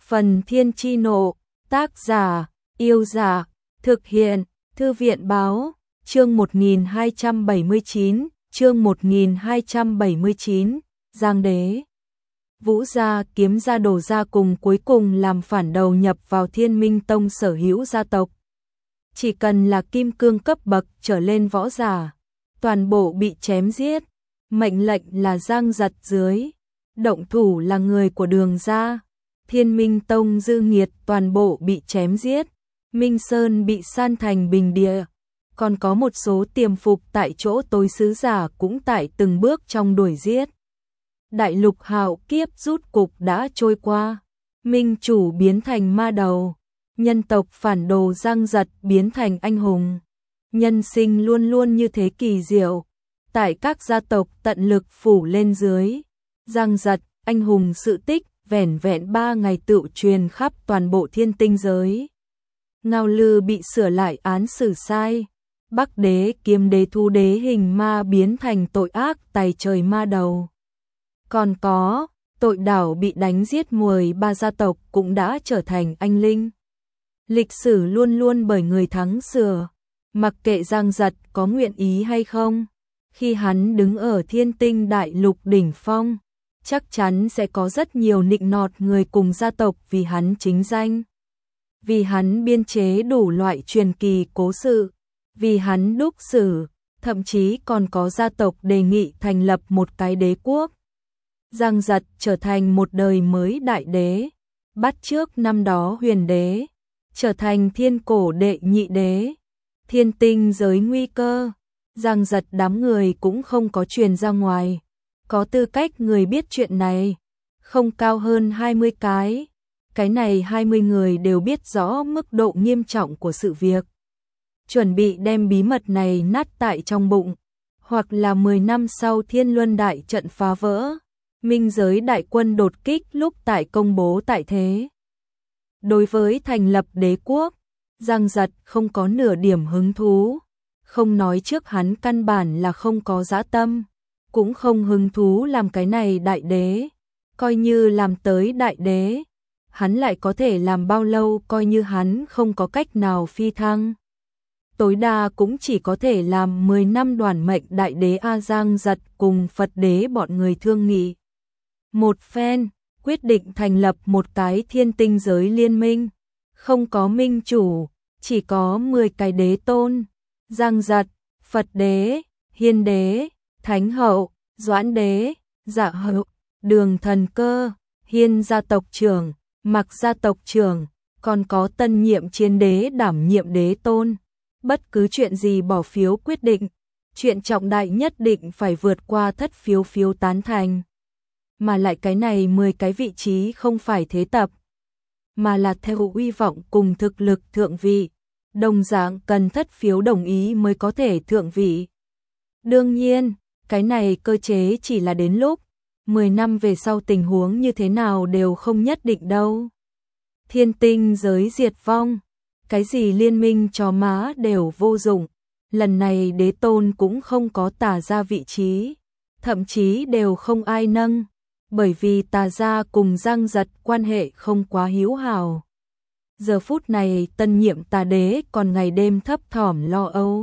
Phần Thiên Chi Nộ, tác giả, Yêu Giả, thực hiện, Thư viện Báo, chương 1279, Giang Đế. Vũ gia, Kiếm gia, Đồ gia cùng cuối cùng làm phản đầu nhập vào Thiên Minh Tông sở hữu gia tộc. Chỉ cần là kim cương cấp bậc trở lên võ giả, toàn bộ bị chém giết, mệnh lệnh là Giang Giật dưới, động thủ là người của Đường gia. Thiên Minh Tông dư nghiệt toàn bộ bị chém giết, Minh Sơn bị san thành bình địa, còn có một số tiềm phục tại chỗ tối sứ giả cũng tại từng bước trong đuổi giết. Đại lục hạo kiếp rút cục đã trôi qua, minh chủ biến thành ma đầu, nhân tộc phản đồ Giang Giật biến thành anh hùng. Nhân sinh luôn luôn như thế kỳ diệu, tại các gia tộc tận lực phủ lên dưới. Giang Giật, anh hùng sự tích, vẻn vẹn 3 ngày tựu truyền khắp toàn bộ thiên tinh giới. Ngao Lư bị sửa lại án xử sai, Bắc Đế, Kiếm Đế, Thu Đế hình ma biến thành tội ác tày trời ma đầu. Còn có, tội đảo bị đánh giết 13 gia tộc cũng đã trở thành anh linh. Lịch sử luôn luôn bởi người thắng sửa, mặc kệ Giang Giật có nguyện ý hay không, khi hắn đứng ở thiên tinh đại lục đỉnh phong, chắc chắn sẽ có rất nhiều nịnh nọt người cùng gia tộc vì hắn chính danh. Vì hắn biên chế đủ loại truyền kỳ cố sự, vì hắn đúc sử, thậm chí còn có gia tộc đề nghị thành lập một cái đế quốc. Giang Giật trở thành một đời mới đại đế, bắt chước năm đó Huyền Đế, trở thành thiên cổ đệ nhị đế. Thiên tinh giới nguy cơ, Giang Giật đám người cũng không có truyền ra ngoài. Có tư cách người biết chuyện này, không cao hơn 20 cái. Cái này 20 người đều biết rõ mức độ nghiêm trọng của sự việc. Chuẩn bị đem bí mật này nát tại trong bụng, hoặc là 10 năm sau Thiên Luân đại trận phá vỡ, minh giới đại quân đột kích lúc tại công bố tại thế. Đối với thành lập đế quốc, Giang Giật không có nửa điểm hứng thú, không nói trước hắn căn bản là không có dã tâm, cũng không hứng thú làm cái này đại đế, coi như làm tới đại đế, hắn lại có thể làm bao lâu coi như hắn không có cách nào phi thăng. Tối đa cũng chỉ có thể làm 10 năm đoàn mệnh đại đế. Giang Giật cùng Phật đế bọn người thương nghị một phen, quyết định thành lập một cái thiên tinh giới liên minh, không có minh chủ, chỉ có 10 cái đế tôn, Giang Giật, Phật đế, Hiên đế, Thánh hậu, Doãn đế, Dạ hậu, Đường thần cơ, Hiên gia tộc trưởng, Mặc gia tộc trưởng, còn có tân nhiệm chiến đế đảm nhiệm đế tôn. Bất cứ chuyện gì bỏ phiếu quyết định, chuyện trọng đại nhất định phải vượt qua thất phiếu tán thành. Mà lại cái này 10 cái vị trí không phải thế tập, mà là theo uy vọng cùng thực lực thượng vị, đồng dạng cần thất phiếu đồng ý mới có thể thượng vị. Đương nhiên, cái này cơ chế chỉ là đến lúc 10 năm về sau tình huống như thế nào đều không nhất định đâu. Thiên tinh giới diệt vong, cái gì liên minh chó má đều vô dụng. Lần này đế tôn cũng không có Tà gia vị trí, thậm chí đều không ai nâng, bởi vì Tà gia cùng Giang Giật quan hệ không quá hữu hảo. Giờ phút này tân nhiệm Tà đế còn ngày đêm thấp thỏm lo âu,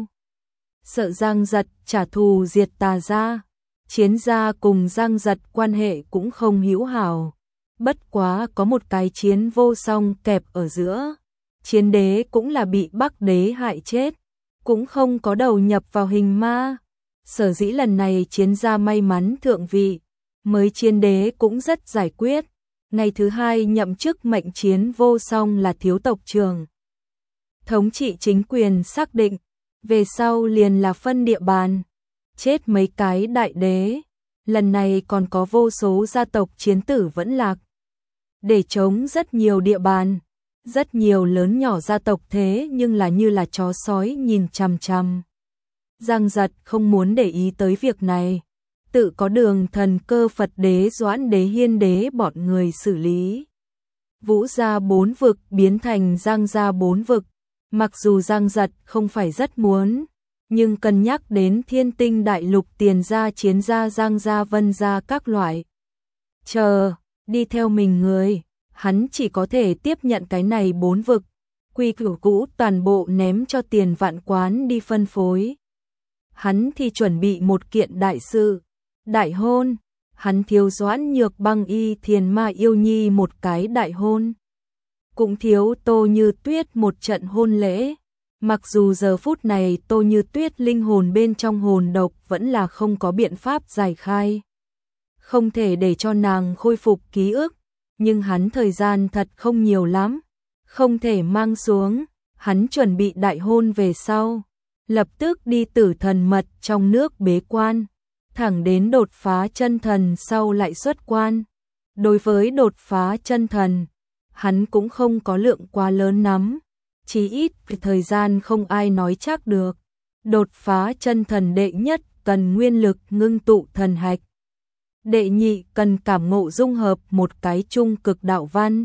sợ Giang Giật trả thù diệt Tà gia. Chiến gia cùng Giang Giật quan hệ cũng không hữu hảo, bất quá có một cái Chiến Vô Song kẹp ở giữa. Chiến đế cũng là bị Bắc đế hại chết, cũng không có đầu nhập vào hình ma. Sở dĩ lần này Chiến gia may mắn thượng vị, mới Chiến đế cũng rất giải quyết. Ngày thứ 2 nhậm chức mệnh Chiến Vô Song là thiếu tộc trưởng, thống trị chính quyền xác định, về sau liền là phân địa bàn. Chết mấy cái đại đế, lần này còn có vô số gia tộc chiến tử vẫn lạc, để chống rất nhiều địa bàn, rất nhiều lớn nhỏ gia tộc thế nhưng là như là chó sói nhìn chằm chằm. Giang Giật không muốn để ý tới việc này, tự có Đường thần cơ, Phật đế, Doãn đế, Hiên đế bọn người xử lý. Vũ gia 4 vực biến thành Giang gia 4 vực, mặc dù Giang Giật không phải rất muốn, nhưng cân nhắc đến thiên tinh đại lục Tiền gia, Chiến gia, Giang gia, Vân gia các loại. Đi theo mình người, hắn chỉ có thể tiếp nhận cái này 4 vực, quy củ cũ toàn bộ ném cho Tiền Vạn Quán đi phân phối. Hắn thì chuẩn bị một kiện đại sự, đại hôn, hắn thiếu Doãn Nhược Băng Y Thiền Ma Yêu Nhi một cái đại hôn. Cũng thiếu Tô Như Tuyết một trận hôn lễ. Mặc dù giờ phút này Tô Như Tuyết linh hồn bên trong hồn độc vẫn là không có biện pháp giải khai. Không thể để cho nàng khôi phục ký ức, nhưng hắn thời gian thật không nhiều lắm, không thể mang xuống, hắn chuẩn bị đại hôn về sau, lập tức đi Tử Thần Mật trong nước bế quan, thẳng đến đột phá chân thần sau lại xuất quan. Đối với đột phá chân thần, hắn cũng không có lượng quá lớn lắm, chí ít thời gian không ai nói chắc được. Đột phá chân thần đệ nhất cần nguyên lực ngưng tụ thần hạch. Đệ nhị cần cảm ngộ dung hợp một cái trung cực đạo văn.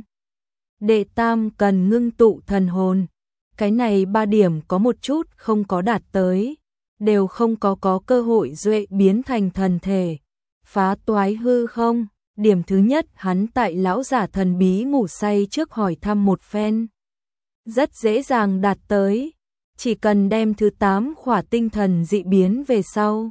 Đệ tam cần ngưng tụ thần hồn. Cái này 3 điểm có một chút không có đạt tới, đều không có cơ hội duệ biến thành thần thể, phá toái hư không. Điểm thứ nhất hắn tại lão giả thần bí ngủ say trước hỏi thăm một phen. Rất dễ dàng đạt tới, chỉ cần đem thứ 8 khỏa tinh thần dị biến về sau.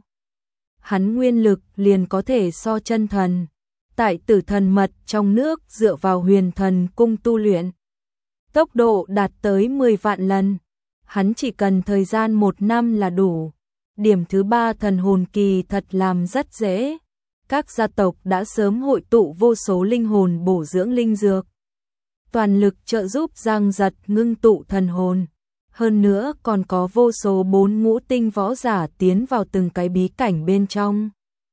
Hắn nguyên lực liền có thể so chân thần, tại Tử Thần Mật trong nước dựa vào Huyền Thần Cung tu luyện. Tốc độ đạt tới 10 vạn lần, hắn chỉ cần thời gian 1 năm là đủ. Điểm thứ 3 thần hồn kỳ thật làm rất dễ. Các gia tộc đã sớm hội tụ vô số linh hồn bổ dưỡng linh dược, toàn lực trợ giúp Giang Giật ngưng tụ thần hồn. Hơn nữa còn có vô số 4 ngũ tinh võ giả tiến vào từng cái bí cảnh bên trong,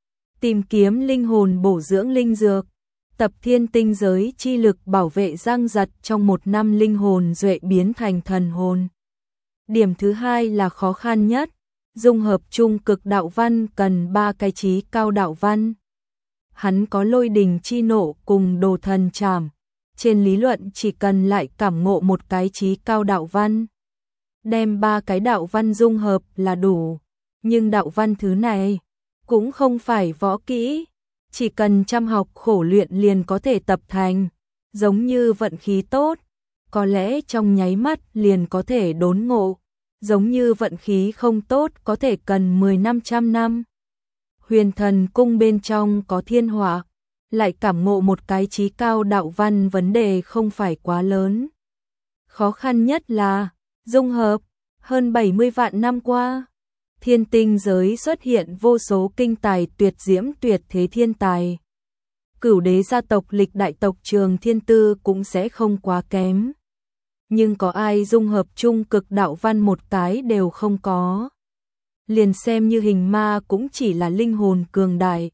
tìm kiếm linh hồn bổ dưỡng linh dược. Tập thiên tinh giới chi lực bảo vệ Giang Giật trong 1 năm linh hồn duệ biến thành thần hồn. Điểm thứ 2 là khó khăn nhất, dung hợp trung cực đạo văn cần 3 cái chí cao đạo văn. Hắn có lôi đình chi nộ cùng đồ thần trảm, trên lý luận chỉ cần lại cảm ngộ một cái chí cao đạo văn, đem 3 cái đạo văn dung hợp là đủ. Nhưng đạo văn thứ này cũng không phải võ kỹ, chỉ cần chăm học khổ luyện liền có thể tập thành, giống như vận khí tốt, có lẽ trong nháy mắt liền có thể đốn ngộ, giống như vận khí không tốt có thể cần 10-500 năm. Huyền Thần Cung bên trong có thiên hỏa, lại cảm ngộ một cái chí cao đạo văn vấn đề không phải quá lớn. Khó khăn nhất là dung hợp. Hơn 70 vạn năm qua, thiên tinh giới xuất hiện vô số kinh tài tuyệt diễm tuyệt thế thiên tài. Cửu đế gia tộc lịch đại tộc Trường Thiên Tư cũng sẽ không quá kém. Nhưng có ai dung hợp trung cực đạo văn một cái đều không có. Liền xem như Hình Ma cũng chỉ là linh hồn cường đại.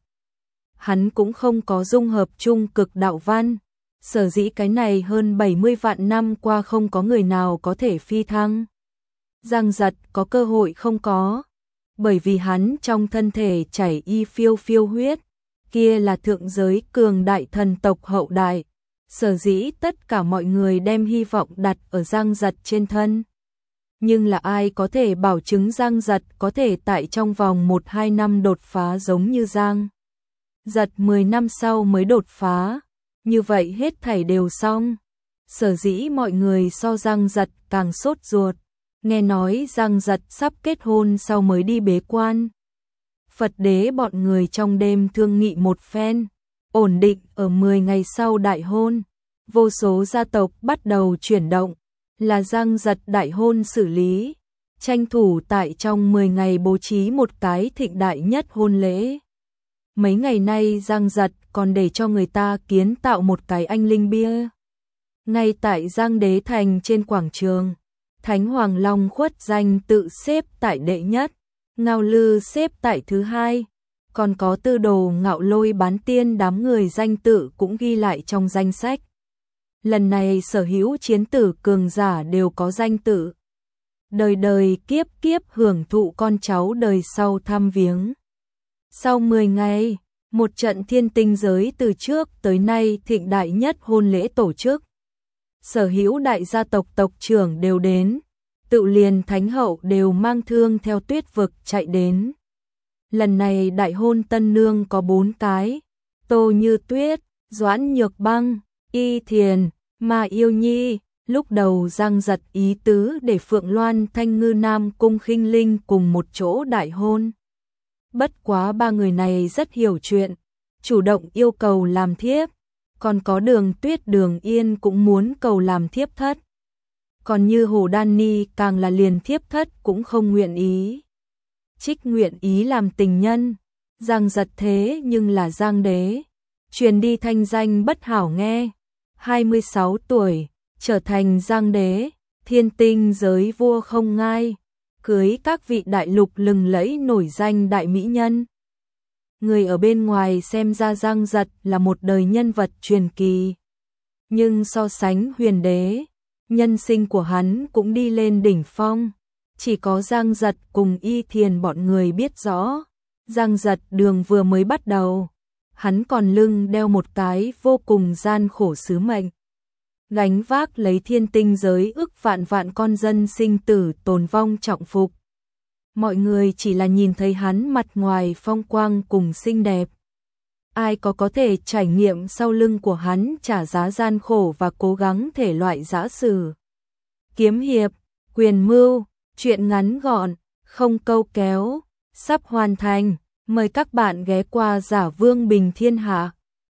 Hắn cũng không có dung hợp trung cực đạo văn. Sở dĩ cái này hơn 70 vạn năm qua không có người nào có thể phi thăng. Giang Giật có cơ hội không có, bởi vì hắn trong thân thể chảy y phiêu phiêu huyết, kia là thượng giới cường đại thần tộc hậu đại. Sở dĩ tất cả mọi người đem hy vọng đặt ở Giang Giật trên thân. Nhưng là ai có thể bảo chứng Giang Giật có thể tại trong vòng 1-2 năm đột phá giống như Giang Giật 10 năm sau mới đột phá, như vậy hết thảy đều xong. Sở dĩ mọi người so Giang Giật càng sốt ruột. Nghe nói Giang Giật sắp kết hôn sau mới đi bế quan. Phật đế bọn người trong đêm thương nghị một phen, ổn định ở 10 ngày sau đại hôn. Vô số gia tộc bắt đầu chuyển động, là Giang Giật đại hôn xử lý, tranh thủ tại trong 10 ngày bố trí một cái thịnh đại nhất hôn lễ. Mấy ngày nay Giang Giật còn để cho người ta kiến tạo một cái anh linh bia. Ngay tại Giang Đế Thành trên quảng trường, Thánh Hoàng Long Khuất danh tự xếp tại đệ nhất, Ngao Lư xếp tại thứ 2, còn có Tư Đồ Ngạo Lôi Bán Tiên đám người danh tự cũng ghi lại trong danh sách. Lần này sở hữu chiến tử cường giả đều có danh tự. Đời đời kiếp kiếp hưởng thụ con cháu đời sau thăm viếng. Sau 10 ngày, một trận thiên tinh giới từ trước tới nay thịnh đại nhất hôn lễ tổ chức. Sở hữu đại gia tộc tộc trưởng đều đến, tự liền thánh hậu đều mang thương theo tuyết vực chạy đến. Lần này đại hôn tân nương có 4 cái, Tô Như Tuyết, Doãn Nhược Băng, Y Thiền, Mà yêu nhi, lúc đầu Giang Giật ý tứ để Phượng Loan Thanh Ngư Nam Cung Khinh Linh cùng một chỗ đại hôn. Bất quá ba người này rất hiểu chuyện, chủ động yêu cầu làm thiếp, còn có Đường Tuyết Đường Yên cũng muốn cầu làm thiếp thất. Còn như Hồ Đan Ni càng là liền thiếp thất cũng không nguyện ý. Trích nguyện ý làm tình nhân, Giang Giật thế nhưng là Giang đế, truyền đi thanh danh bất hảo nghe. 26 tuổi, trở thành Giang đế, thiên tinh giới vua không ngai, cưới các vị đại lục lừng lẫy nổi danh đại mỹ nhân. Người ở bên ngoài xem ra Giang Giật là một đời nhân vật truyền kỳ. Nhưng so sánh huyền đế, nhân sinh của hắn cũng đi lên đỉnh phong. Chỉ có Giang Giật cùng Y Thiền bọn người biết rõ. Giang Giật đường vừa mới bắt đầu, hắn còn lưng đeo một cái vô cùng gian khổ sứ mệnh. Gánh vác lấy thiên tinh giới ức vạn vạn con dân sinh tử tồn vong trọng phục. Mọi người chỉ là nhìn thấy hắn mặt ngoài phong quang cùng xinh đẹp. Ai có thể trải nghiệm sau lưng của hắn trả giá gian khổ và cố gắng thể loại giã sử. Kiếm hiệp, quyền mưu, chuyện ngắn gọn, không câu kéo, sắp hoàn thành. Mời các bạn ghé qua Giả Vương Bình Thiên Hạ.